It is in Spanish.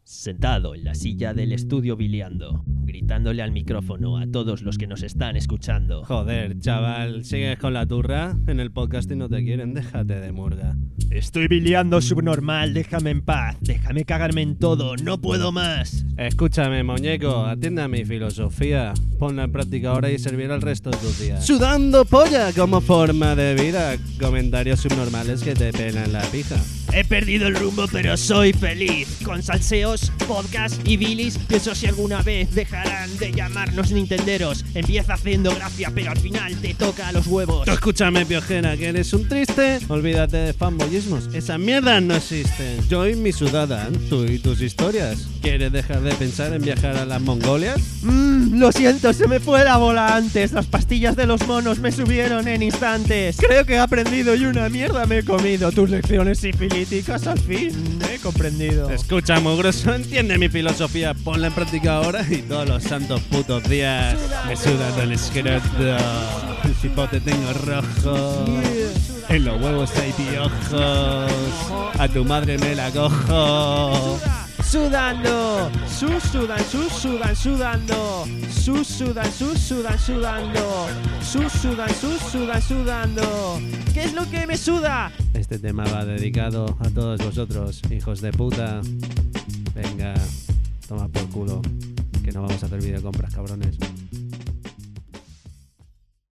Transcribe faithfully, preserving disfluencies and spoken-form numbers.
Sentado en la silla del estudio biliando, gritándole al micrófono a todos los que nos están escuchando. Joder, chaval, sigues con la turra. En el podcast y no te quieren, déjate de murga. Estoy biliando subnormal, déjame en paz, déjame cagarme en todo, no puedo más. Escúchame, muñeco, atiende a mi filosofía. Ponla en práctica ahora y servirá el resto de tus días. Sudando polla como forma de vida. Comentarios subnormales que te pelan la pija. He perdido el rumbo, pero soy feliz. Con salseos, podcast y bilis, pienso si alguna vez dejarán de llamarnos nintenderos. Empieza haciendo gracia, pero al final te toca los huevos. Tú escúchame, piojera, que eres un triste. Olvídate de fanboyismos, esas mierdas no existen. Yo y mi sudada, tú y tus historias. ¿Quieres dejar de pensar en viajar a las Mongolias? Mmm, lo siento, se me fue la bola antes. Las pastillas de los monos me subieron en instantes. Creo que he aprendido y una mierda me he comido. Tus lecciones sifilíticas al fin he comprendido. Escucha, mugroso, entiende mi filosofía. Ponla en práctica ahora y todos los santos putos días me sudan el escroto. El cipote tengo rojo. En los huevos hay piojos. A tu madre me la cojo. Sudando, sus sudan, sus sudan, sudando, sus sudan, sus sudan, sudando, sus sudan, sus sudan, sudando. ¿Qué es lo que me suda? Este tema va dedicado a todos vosotros, hijos de puta. Venga, toma por culo, que no vamos a hacer videocompras, cabrones.